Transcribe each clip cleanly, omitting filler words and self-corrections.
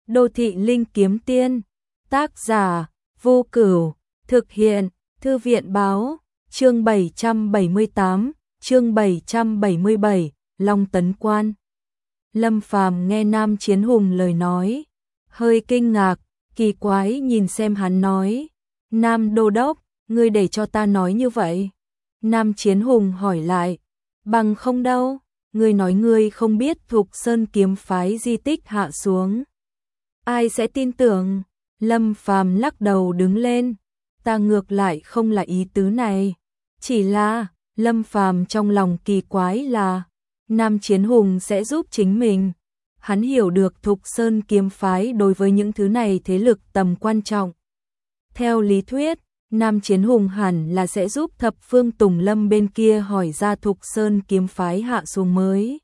Đô thị linh kiếm tiên. Tác giả Vô Cửu. Thực hiện Thư viện báo. Chương 778, chương 777, Long Tấn Quan. Lâm Phàm nghe Nam Chiến Hùng lời nói, hơi kinh ngạc, kỳ quái nhìn xem hắn nói. Nam Đô Đốc, ngươi để cho ta nói như vậy. Nam Chiến Hùng hỏi lại, bằng không đâu, ngươi nói ngươi không biết Thục Sơn kiếm phái di tích hạ xuống. Ai sẽ tin tưởng? Lâm Phàm lắc đầu đứng lên, ta ngược lại không là ý tứ này. Chỉ là, Lâm Phàm trong lòng kỳ quái là, Nam Chiến Hùng sẽ giúp chính mình. Hắn hiểu được Thục Sơn kiếm phái đối với những thứ này thế lực tầm quan trọng. Theo lý thuyết, Nam Chiến Hùng hẳn là sẽ giúp Thập Phương Tùng Lâm bên kia hỏi ra Thục Sơn kiếm phái hạ xuống mới.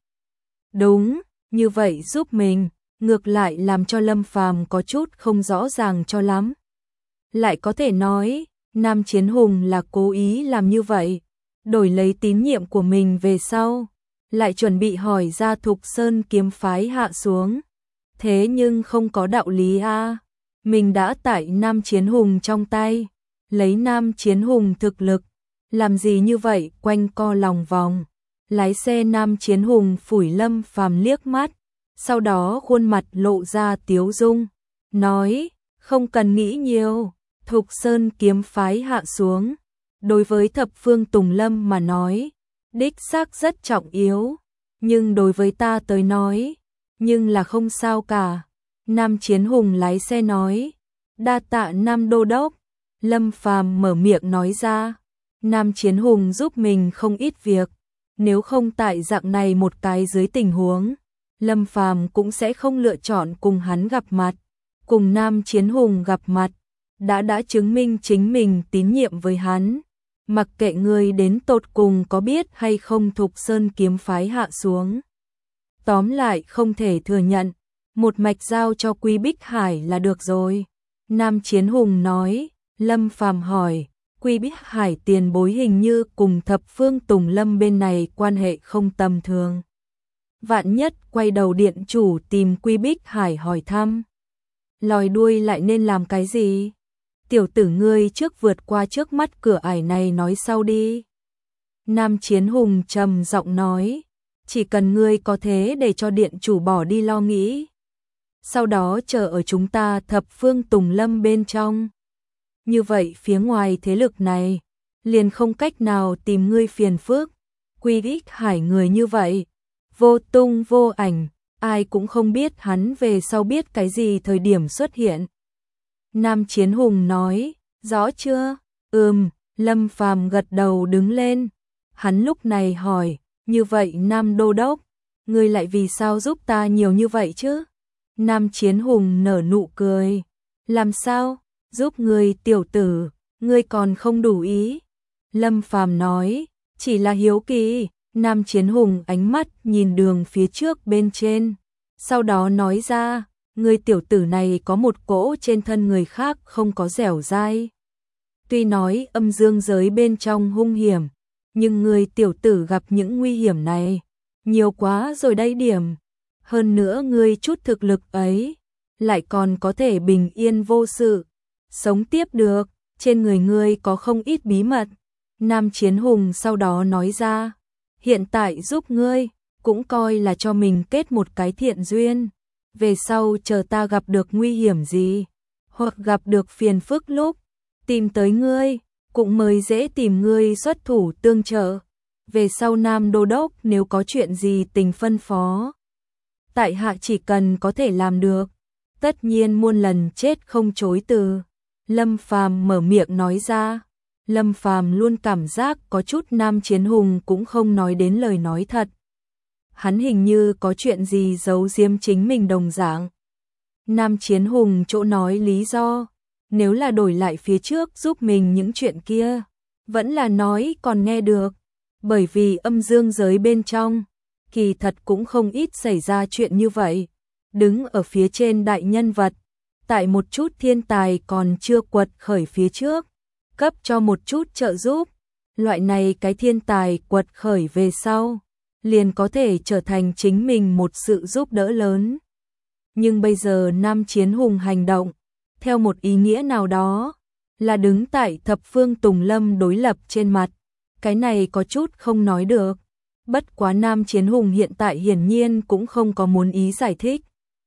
Đúng, như vậy giúp mình, ngược lại làm cho Lâm Phàm có chút không rõ ràng cho lắm. Lại có thể nói, Nam Chiến Hùng là cố ý làm như vậy, đổi lấy tín nhiệm của mình về sau, lại chuẩn bị hỏi ra Thục Sơn kiếm phái hạ xuống. Thế nhưng không có đạo lý a. Mình đã tại Nam Chiến Hùng trong tay, lấy Nam Chiến Hùng thực lực, làm gì như vậy quanh co lòng vòng. Lái xe Nam Chiến Hùng phủi Lâm Phàm liếc mắt, sau đó khuôn mặt lộ ra tiếu dung, nói, không cần nghĩ nhiều, Thục Sơn kiếm phái hạ xuống, đối với Thập Phương Tùng Lâm mà nói, đích xác rất trọng yếu, nhưng đối với ta tới nói, nhưng là không sao cả. Nam Chiến Hùng lái xe nói, đa tạ Nam Đô Đốc. Lâm Phàm mở miệng nói ra, Nam Chiến Hùng giúp mình không ít việc, nếu không tại dạng này một cái dưới tình huống, Lâm Phàm cũng sẽ không lựa chọn cùng hắn gặp mặt. Cùng Nam Chiến Hùng gặp mặt, đã chứng minh chính mình tín nhiệm với hắn. Mặc kệ người đến tột cùng có biết hay không Thục Sơn kiếm phái hạ xuống. Tóm lại không thể thừa nhận, một mạch giao cho Quý Bích Hải là được rồi. Nam Chiến Hùng nói. Lâm Phàm hỏi, Quý Bích Hải tiền bối hình như cùng Thập Phương Tùng Lâm bên này quan hệ không tầm thường. Vạn nhất quay đầu điện chủ tìm Quý Bích Hải hỏi thăm, lòi đuôi lại nên làm cái gì? Tiểu tử ngươi trước vượt qua trước mắt cửa ải này nói sau đi. Nam Chiến Hùng trầm giọng nói, chỉ cần ngươi có thế để cho điện chủ bỏ đi lo nghĩ. Sau đó chờ ở chúng ta Thập Phương Tùng Lâm bên trong. Như vậy phía ngoài thế lực này, liền không cách nào tìm ngươi phiền phức. Quý Bích Hải người như vậy, vô tung vô ảnh, ai cũng không biết hắn về sau biết cái gì thời điểm xuất hiện. Nam Chiến Hùng nói, rõ chưa? Lâm Phàm gật đầu đứng lên. Hắn lúc này hỏi, như vậy Nam Đô Đốc, ngươi lại vì sao giúp ta nhiều như vậy chứ? Nam Chiến Hùng nở nụ cười, làm sao? Giúp ngươi tiểu tử, ngươi còn không đủ ý. Lâm Phàm nói, chỉ là hiếu kỳ. Nam Chiến Hùng ánh mắt nhìn đường phía trước bên trên, sau đó nói ra, ngươi tiểu tử này có một cỗ trên thân người khác không có dẻo dai. Tuy nói âm dương giới bên trong hung hiểm, nhưng ngươi tiểu tử gặp những nguy hiểm này, nhiều quá rồi đây điểm. Hơn nữa ngươi chút thực lực ấy, lại còn có thể bình yên vô sự, sống tiếp được, trên người ngươi có không ít bí mật. Nam Chiến Hùng sau đó nói ra, hiện tại giúp ngươi, cũng coi là cho mình kết một cái thiện duyên. Về sau chờ ta gặp được nguy hiểm gì, hoặc gặp được phiền phức lúc, tìm tới ngươi, cũng mới dễ tìm ngươi xuất thủ tương trợ. Về sau Nam Đô Đốc nếu có chuyện gì tình phân phó, tại hạ chỉ cần có thể làm được, tất nhiên muôn lần chết không chối từ. Lâm Phàm mở miệng nói ra. Lâm Phàm luôn cảm giác có chút Nam Chiến Hùng cũng không nói đến lời nói thật. Hắn hình như có chuyện gì giấu giếm chính mình đồng dạng. Nam Chiến Hùng chỗ nói lý do, nếu là đổi lại phía trước giúp mình những chuyện kia, vẫn là nói còn nghe được, bởi vì âm dương giới bên trong, kỳ thật cũng không ít xảy ra chuyện như vậy. Đứng ở phía trên đại nhân vật, tại một chút thiên tài còn chưa quật khởi phía trước, cấp cho một chút trợ giúp, loại này cái thiên tài quật khởi về sau, liền có thể trở thành chính mình một sự giúp đỡ lớn. Nhưng bây giờ Nam Chiến Hùng hành động, theo một ý nghĩa nào đó, là đứng tại thập phương Tùng Lâm đối lập trên mặt. Cái này có chút không nói được. Bất quá Nam Chiến Hùng hiện tại hiển nhiên cũng không có muốn ý giải thích.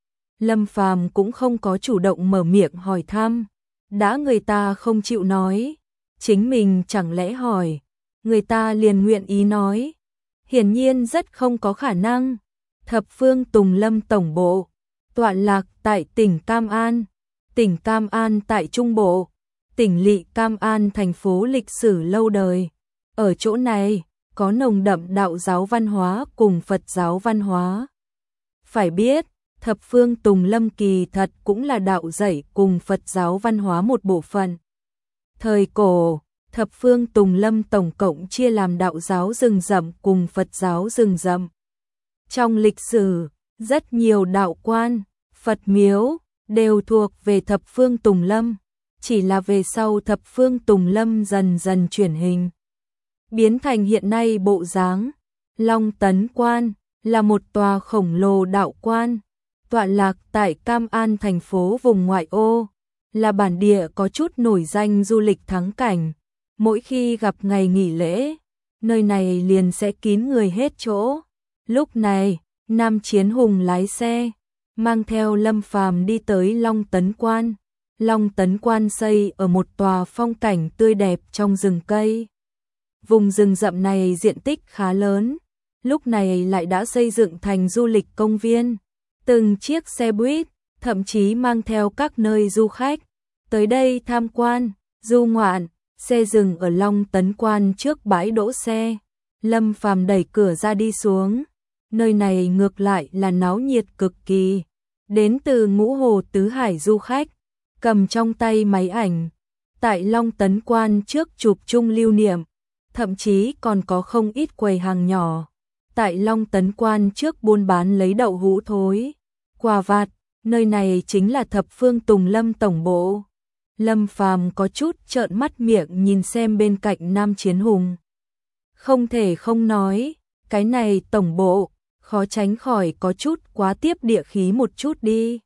Lâm Phàm cũng không có chủ động mở miệng hỏi thăm. Đã người ta không chịu nói, chính mình chẳng lẽ hỏi, người ta liền nguyện ý nói. Hiển nhiên rất không có khả năng. Thập phương Tùng Lâm tổng bộ, tọa lạc tại tỉnh Cam An. Tỉnh Cam An tại Trung Bộ, tỉnh lỵ Cam An thành phố lịch sử lâu đời. Ở chỗ này, có nồng đậm đạo giáo văn hóa cùng Phật giáo văn hóa. Phải biết, thập phương Tùng Lâm kỳ thật cũng là đạo dạy cùng Phật giáo văn hóa một bộ phận. Thời cổ, thập phương Tùng Lâm tổng cộng chia làm đạo giáo rừng rậm cùng Phật giáo rừng rậm. Trong lịch sử, rất nhiều đạo quan, Phật miếu đều thuộc về thập phương Tùng Lâm, chỉ là về sau thập phương Tùng Lâm dần dần chuyển hình, biến thành hiện nay bộ dáng. Long Tấn Quan là một tòa khổng lồ đạo quan, tọa lạc tại Cam An thành phố vùng ngoại ô, là bản địa có chút nổi danh du lịch thắng cảnh. Mỗi khi gặp ngày nghỉ lễ, nơi này liền sẽ kín người hết chỗ. Lúc này, Nam Chiến Hùng lái xe, mang theo Lâm Phàm đi tới Long Tấn Quan. Long Tấn Quan xây ở một tòa phong cảnh tươi đẹp trong rừng cây. Vùng rừng rậm này diện tích khá lớn, lúc này lại đã xây dựng thành du lịch công viên. Từng chiếc xe buýt, thậm chí mang theo các nơi du khách tới đây tham quan, du ngoạn. Xe dừng ở Long Tấn Quan trước bãi đỗ xe. Lâm Phàm đẩy cửa ra đi xuống. Nơi này ngược lại là náo nhiệt cực kỳ. Đến từ ngũ hồ tứ hải du khách, cầm trong tay máy ảnh, tại Long Tấn Quan trước chụp chung lưu niệm. Thậm chí còn có không ít quầy hàng nhỏ tại Long Tấn Quan trước buôn bán lấy đậu hũ thối, quà vặt. Nơi này chính là thập phương Tùng Lâm tổng bộ. Lâm Phàm có chút trợn mắt miệng nhìn xem bên cạnh Nam Chiến Hùng. Không thể không nói, cái này tổng bộ, khó tránh khỏi có chút quá tiếp địa khí một chút đi.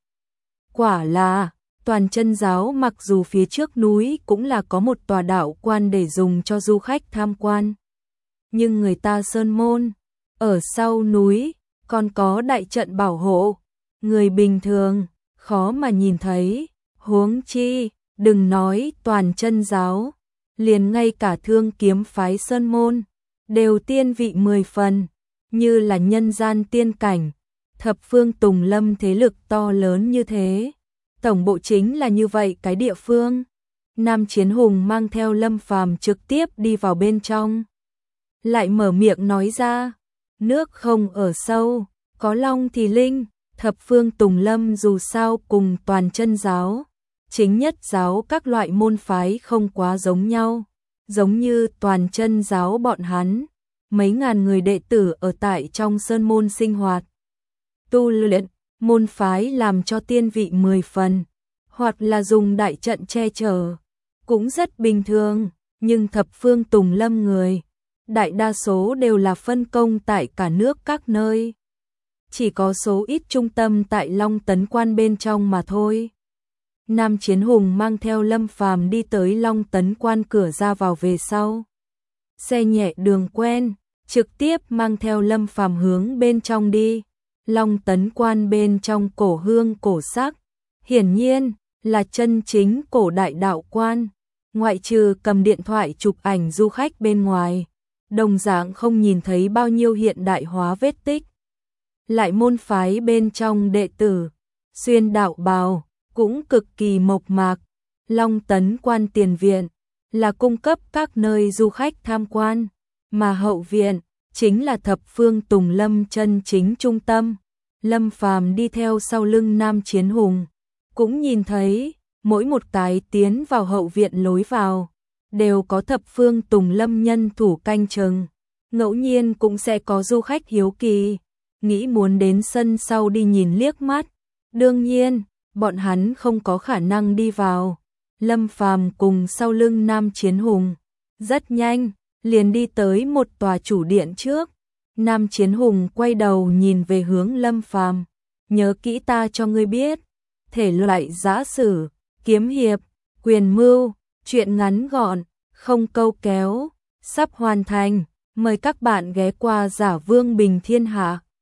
Quả là, Toàn Chân Giáo mặc dù phía trước núi cũng là có một tòa đạo quan để dùng cho du khách tham quan. Nhưng người ta sơn môn, ở sau núi, còn có đại trận bảo hộ. Người bình thường, khó mà nhìn thấy, huống chi. Đừng nói Toàn Chân Giáo, liền ngay cả Thương Kiếm phái sơn môn, đều tiên vị 10 phần, như là nhân gian tiên cảnh. Thập phương Tùng Lâm thế lực to lớn như thế, tổng bộ chính là như vậy cái địa phương. Nam Chiến Hùng mang theo Lâm Phàm trực tiếp đi vào bên trong, lại mở miệng nói ra, nước không ở sâu, có long thì linh. Thập phương Tùng Lâm dù sao cùng Toàn Chân Giáo, chính nhất giáo các loại môn phái không quá giống nhau. Giống như Toàn Chân Giáo bọn hắn, mấy ngàn người đệ tử ở tại trong sơn môn sinh hoạt, tu luyện, môn phái làm cho tiên vị 10 phần, hoặc là dùng đại trận che chở, cũng rất bình thường. Nhưng thập phương Tùng Lâm người, đại đa số đều là phân công tại cả nước các nơi. Chỉ có số ít trung tâm tại Long Tấn Quan bên trong mà thôi. Nam Chiến Hùng mang theo Lâm Phàm đi tới Long Tấn Quan cửa ra vào về sau. Xe nhẹ đường quen, trực tiếp mang theo Lâm Phàm hướng bên trong đi. Long Tấn Quan bên trong cổ hương cổ sắc, hiển nhiên là chân chính cổ đại đạo quan. Ngoại trừ cầm điện thoại chụp ảnh du khách bên ngoài, đồng dạng không nhìn thấy bao nhiêu hiện đại hóa vết tích. Lại môn phái bên trong đệ tử, xuyên đạo bào, cũng cực kỳ mộc mạc. Long Tấn Quan tiền viện là cung cấp các nơi du khách tham quan, mà hậu viện chính là thập phương Tùng Lâm chân chính trung tâm. Lâm Phàm đi theo sau lưng Nam Chiến Hùng, cũng nhìn thấy mỗi một cái tiến vào hậu viện lối vào đều có thập phương Tùng Lâm nhân thủ canh chừng. Ngẫu nhiên cũng sẽ có du khách hiếu kỳ, nghĩ muốn đến sân sau đi nhìn liếc mắt. Đương nhiên, bọn hắn không có khả năng đi vào. Lâm Phàm cùng sau lưng Nam Chiến Hùng, rất nhanh liền đi tới một tòa chủ điện trước. Nam Chiến Hùng quay đầu nhìn về hướng Lâm Phàm, nhớ kỹ ta cho ngươi biết. Thể loại giã sử, kiếm hiệp, quyền mưu, truyện ngắn gọn, không câu kéo, sắp hoàn thành. Mời các bạn ghé qua Giả Vương Bình Thiên Hạ.